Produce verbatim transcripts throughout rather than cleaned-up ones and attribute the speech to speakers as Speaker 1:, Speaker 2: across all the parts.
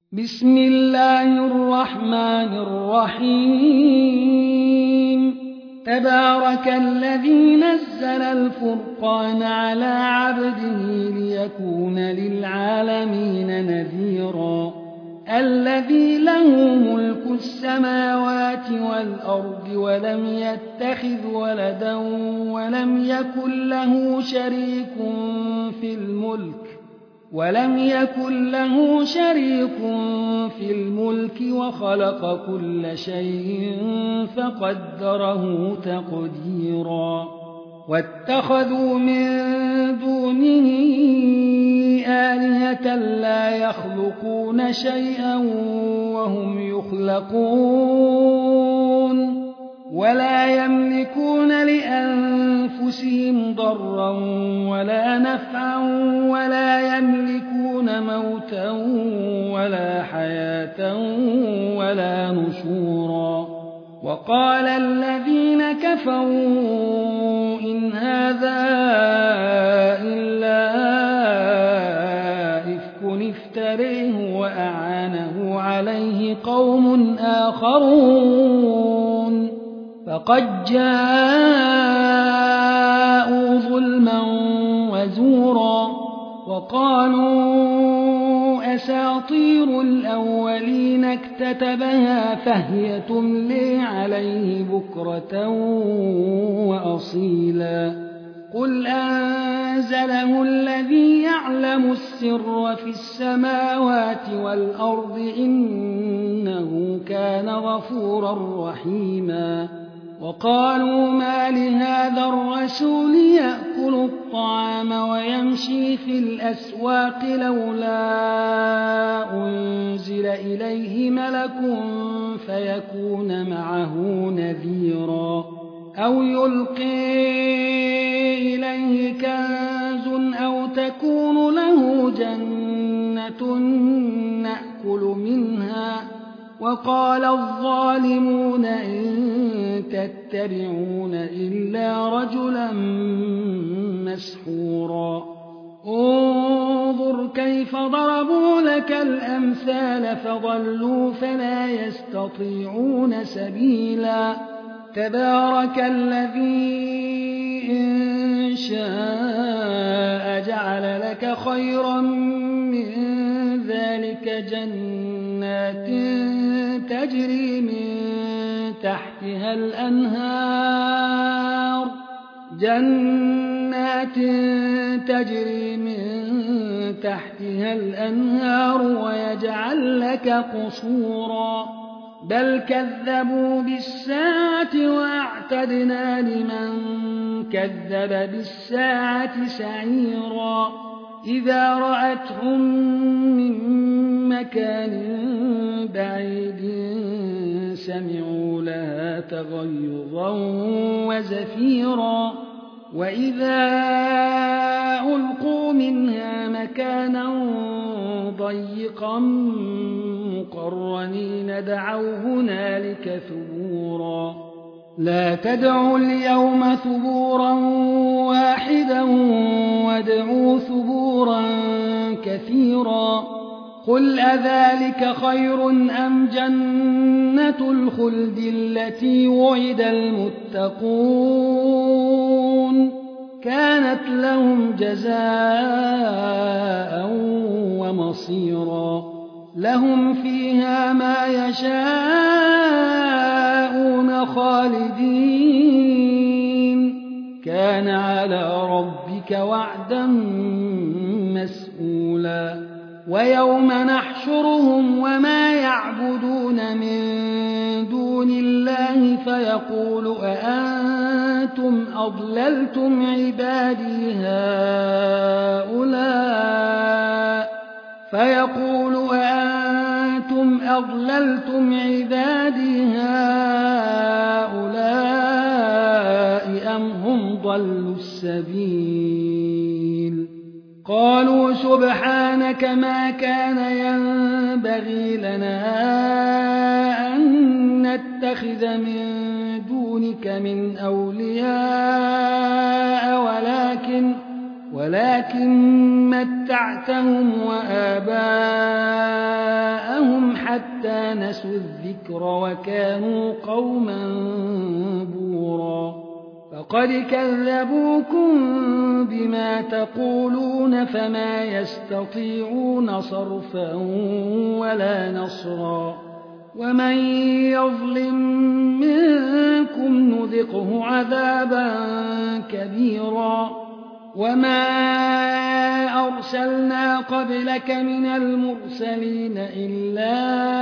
Speaker 1: بسم الله الرحمن الرحيم تبارك الذي نزل الفرقان على عبده ليكون للعالمين نذيرا الذي له ملك السماوات والأرض ولم يتخذ ولدا ولم يكن له شريك في الملك ولم يكن له شريك في الملك وخلق كل شيء فقدره تقديرا واتخذوا من دونه آلهة لا يخلقون شيئا وهم يخلقون ولا يملكون لأنفسهم ضرا ولا نفعا ولا يملكون موتا ولا حياة ولا نشورا وقال الذين كفروا إن هذا إلا إفك افتريه وأعانه عليه قوم آخرون فقد جاءوا ظلما وزورا وقالوا أساطير الأولين اكتتبها فهي تملي عليه بكرة وأصيلا قل أنزله الذي يعلم السر في السماوات والأرض إنه كان غفورا رحيما وقالوا ما لهذا الرسول يأكل الطعام ويمشي في الأسواق لولا أنزل إليه ملك فيكون معه نذيرا أو يلقي إليه كنز أو تكون له جنة نأكل منها وقال الظالمون إن تتبعون إلا رجلا مسحورا انظر كيف ضربوا لك الأمثال فضلوا فلا يستطيعون سبيلا تبارك الذي إن شاء جعل لك خيرا من ذلك جنات تجري من تحتها الأنهار جنات تجري من تحتها الأنهار ويجعل لك قصورا بل كذبوا بالساعة وأعتدنا لمن كذب بالساعة سعيرا إذا رأتهم من مكان بعيد سمعوا لها تغيظا وزفيرا وإذا ألقوا منها مكانا ضيقا مقرنين دعوا هنالك ثبورا لا تدعوا اليوم ثبورا واحدا وادعوا ثبورا كثيرا قل أذلك خير أم جنة الخلد التي وعد المتقون كانت لهم جزاء ومصيرا لهم فيها ما يشاءون خالدين كان على ربك وعدا مسئولا ويوم نحشرهم وما يعبدون من دون الله فيقول أأنتم أضللتم عبادي هؤلاء فيقول أأنتم أضللتم عبادي هؤلاء أم هم ضلوا السبيل قالوا سبحانك ما كان ينبغي لنا أن نتخذ من دونك من أولياء ولكن ولكن متعتهم وآباءهم حتى نسوا الذكر وكانوا قوما بورا فقد كذبوكم بما تقولون فما يستطيعون صرفا ولا نصرا ومن يظلم منكم نذقه عذابا كبيرا وما أرسلنا قبلك من المرسلين إلا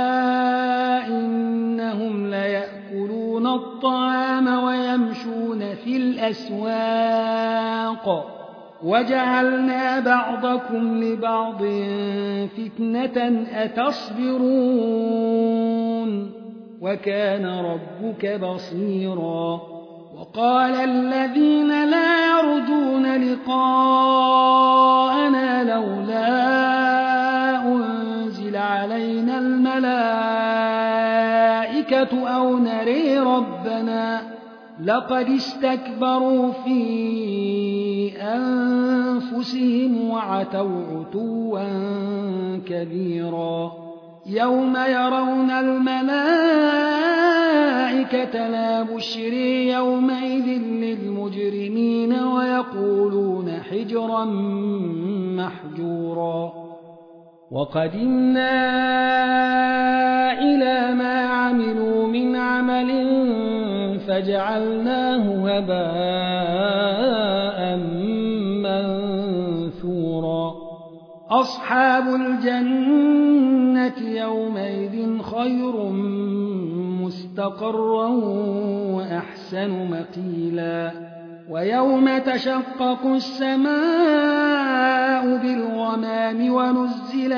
Speaker 1: إنهم ليأكلون الطعام ويمشون في الأسواق وجعلنا بعضكم لبعض فتنة أتصبرون وكان ربك بصيرا وقال الذين لا يرجون لقاءنا لولا أنزل علينا الملائكة أو نري ربنا لقد استكبروا في أنفسهم وعتوا عتوا كبيرا يوم يرون الملائكة لا بشري يومئذ للمجرمين ويقولون حجرا محجورا وقدمنا إلى ما عملوا من عمل فجعلناه هباء منثورا أصحاب الجنة يومئذ خير مستقرا وأحسن مقيلا ويوم تشقق السماء بالغمام ونزل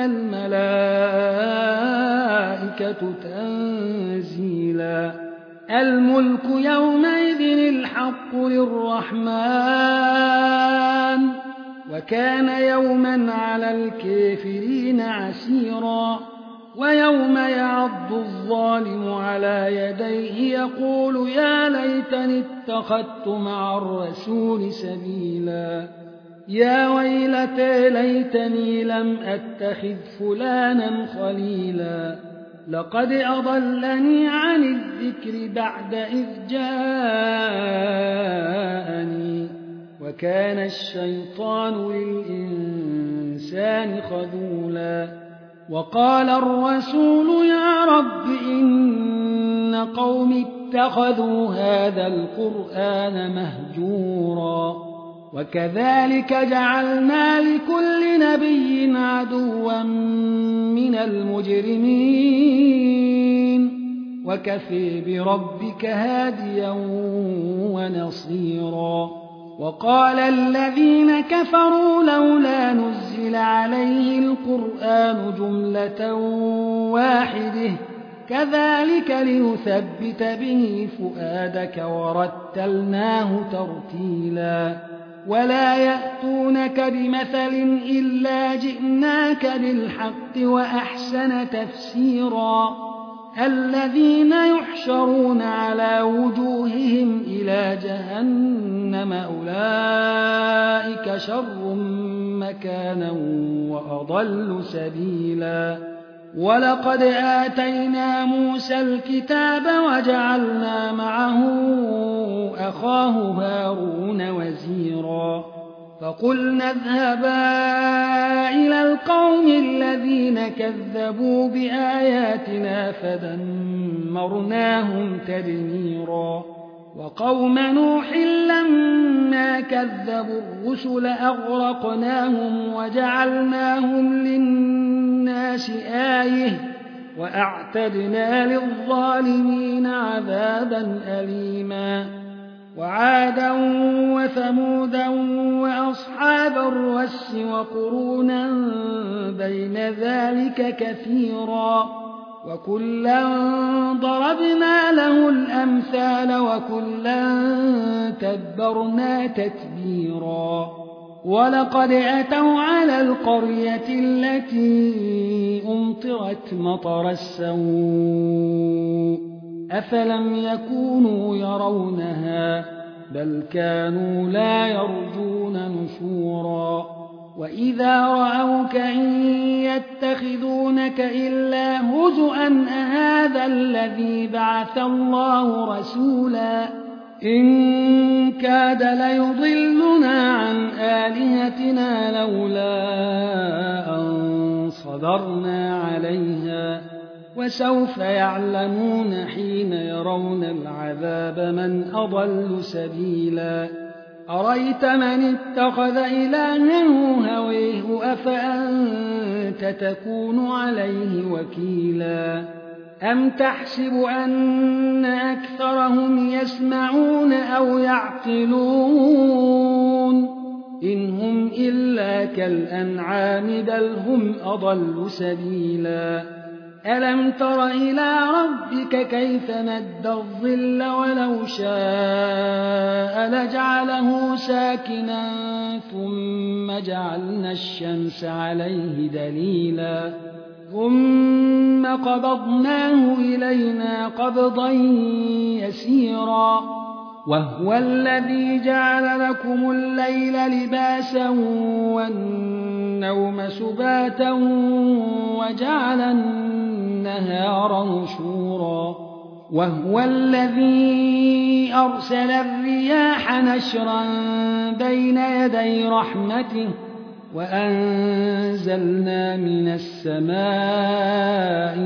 Speaker 1: الملائكة تنزيلا الملك يومئذ الحق للرحمن وكان يوما على الكافرين عسيرا ويوم يعض الظالم على يديه يقول يا ليتني اتخذت مع الرسول سبيلا يا ويلتى ليتني لم أتخذ فلانا خليلا لقد أضلني عن الذكر بعد إذ جاءني وكان الشيطان للإنسان خذولا وقال الرسول يا رب إن قوم اتخذوا هذا القرآن مهجورا وكذلك جعلنا لكل نبي عدوا من المجرمين وكفى بربك هاديا ونصيرا وقال الذين كفروا لولا نزل عليه القرآن جملة واحدة كذلك لنثبت به فؤادك ورتلناه ترتيلا ولا يأتونك بمثل إلا جئناك بالحق وأحسن تفسيرا الذين يحشرون على وجوههم إلى جهنم أولئك شر مكانا وأضل سبيلا ولقد آتينا موسى الكتاب وجعلنا معه أخاه هارون وزيرا فقلنا اذهبا إلى القوم الذين كذبوا بآياتنا فدمرناهم تدميرا وقوم نوح لما كذبوا الرسل أغرقناهم وجعلناهم للناس آية وأعتدنا للظالمين عذابا أليما وعادا وثمودا وأصحاب الرس وقرونا بين ذلك كثيرا وكلا ضربنا له الأمثال وكلا تدبرنا تتبيرا ولقد أتوا على القرية التي أمطرت مطر السوء أفلم يكونوا يرونها بل كانوا لا يرجون نشورا وإذا رأوك إن يتخذونك إلا هزؤا أهذا الذي بعث الله رسولا إن كاد ليضلنا عن آلهتنا لولا أن صبرنا عليها وسوف يعلمون حين يرون العذاب من أضل سبيلا أريت من اتخذ إلهه هويه أفأنت تكون عليه وكيلا أم تحسب أن أكثرهم يسمعون أو يعقلون إن هم إلا كالأنعام بل هم أضل سبيلا ألم تر إلى ربك كيف مد الظل ولو شاء لجعله ساكنا ثم جعلنا الشمس عليه دليلا ثم قبضناه إلينا قبضا يسيرا وهو الذي جعل لكم الليل لباسا والنوم سباتا وجعل النهار نشورا وهو الذي أرسل الرياح نشرا بين يدي رحمته وأنزلنا من السماء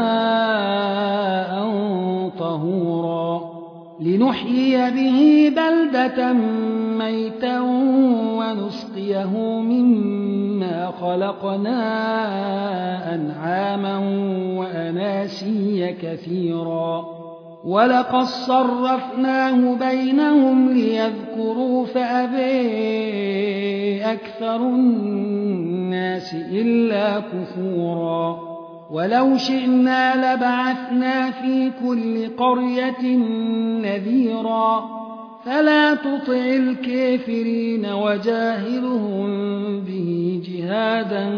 Speaker 1: ماء طهورا لنحيي به بلدة ميتا ونسقيه مما خلقنا أنعاما وأناسيا كثيرا ولقد صرفناه بينهم ليذكروا فأبى أكثر الناس إلا كفورا ولو شئنا لبعثنا في كل قرية نذيرا فلا تطع الكافرين وجاهرهم به جهادا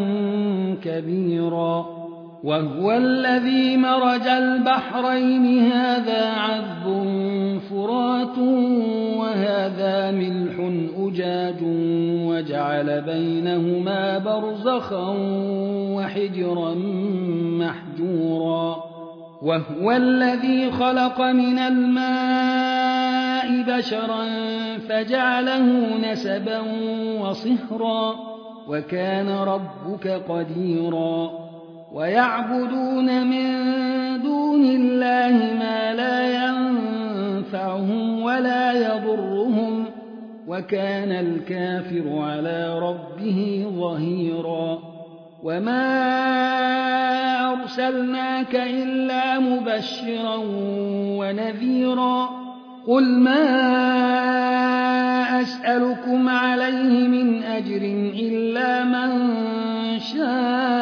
Speaker 1: كبيرا وهو الذي مرج البحرين هذا عذب فرات وهذا ملح أجاج وجعل بينهما برزخا وحجرا محجورا وهو الذي خلق من الماء بشرا فجعله نسبا وصهرا وكان ربك قديرا ويعبدون من دون الله ما لا ينفعهم ولا يضرهم وكان الكافر على ربه ظهيرا وما أرسلناك إلا مبشرا ونذيرا قل ما أسألكم عليه من أجر إلا من شاء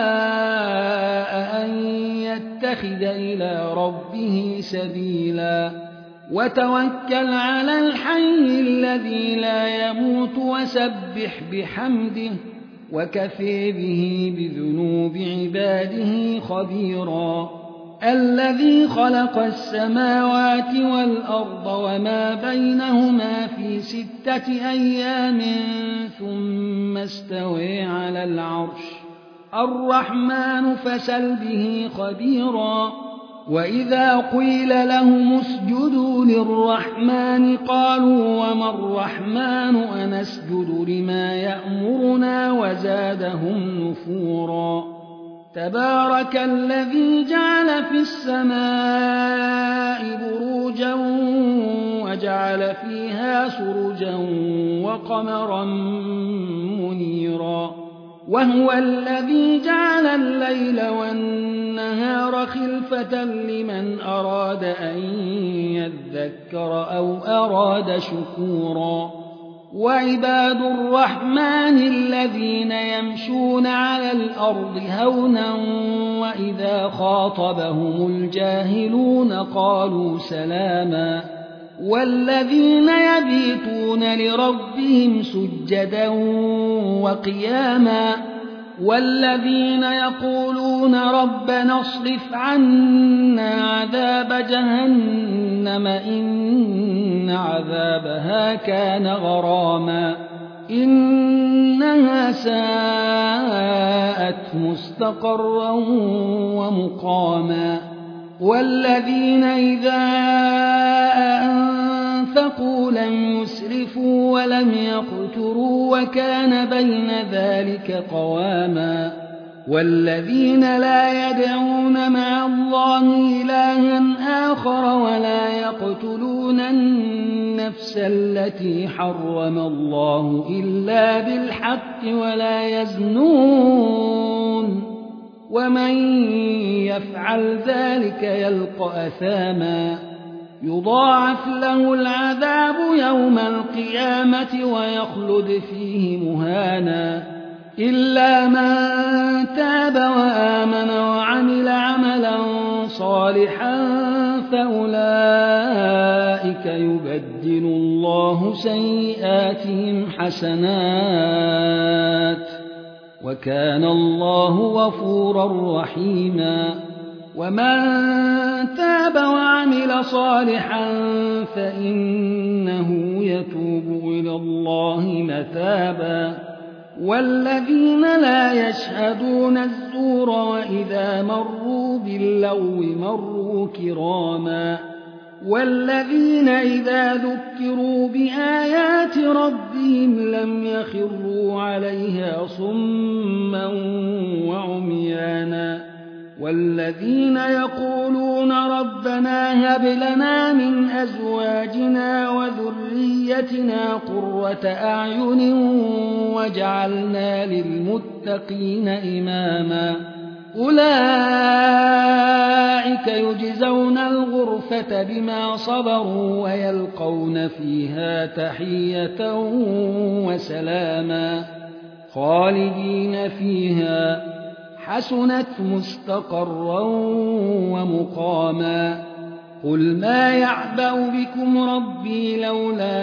Speaker 1: أن يتخذ إلى ربه سبيلا وتوكل على الحي الذي لا يموت وسبح بحمده وكفى به بذنوب عباده خبيرا الذي خلق السماوات والأرض وما بينهما في ستة أيام ثم استوى على العرش الرحمن فسل به خبيرا وإذا قيل لهم اسجدوا للرحمن قالوا وما الرحمن أنسجد لما يأمرنا وزادهم نفورا تبارك الذي جعل في السماء بروجا وجعل فيها سرجا وقمرا منيرا وهو الذي جعل الليل والنهار خلفة لمن أراد أن يذكر أو أراد شكورا وعباد الرحمن الذين يمشون على الأرض هونا وإذا خاطبهم الجاهلون قالوا سلاما والذين يبيتون لربهم سجدا وقياما والذين يقولون ربنا اصرف عنا عذاب جهنم إن عذابها كان غراما إنها ساءت مستقرا ومقاما والذين إذا أنفقوا لم يسرفوا ولم يقتروا وكان بين ذلك قواما والذين لا يدعون مع الله إلها آخر ولا يقتلون النفس التي حرم الله إلا بالحق ولا يزنون ومن يفعل ذلك يلقى أثاما يضاعف له العذاب يوم القيامة ويخلد فيه مهانا إلا من تاب وآمن وعمل عملا صالحا فأولئك يبدل الله سيئاتهم حسنات وكان الله غفورا رحيما ومن تاب وعمل صالحا فإنه يتوب إلى الله متابا والذين لا يشهدون الزور وإذا مروا باللغو مروا كراما والذين إذا ذكروا بآيات ربهم لم يخروا عليها صما وعميانا والذين يقولون ربنا هب لنا من أزواجنا وذريتنا قرة أعين واجعلنا للمتقين إماما أولئك يجزون الغرفة بما صبروا ويلقون فيها تحية وسلاما خالدين فيها حسنت مستقرا ومقاما قل ما يعبأ بكم ربي لولا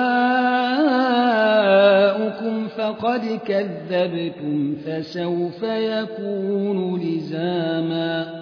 Speaker 1: دعاؤكم فقد كذبتم فسوف يكون لزاما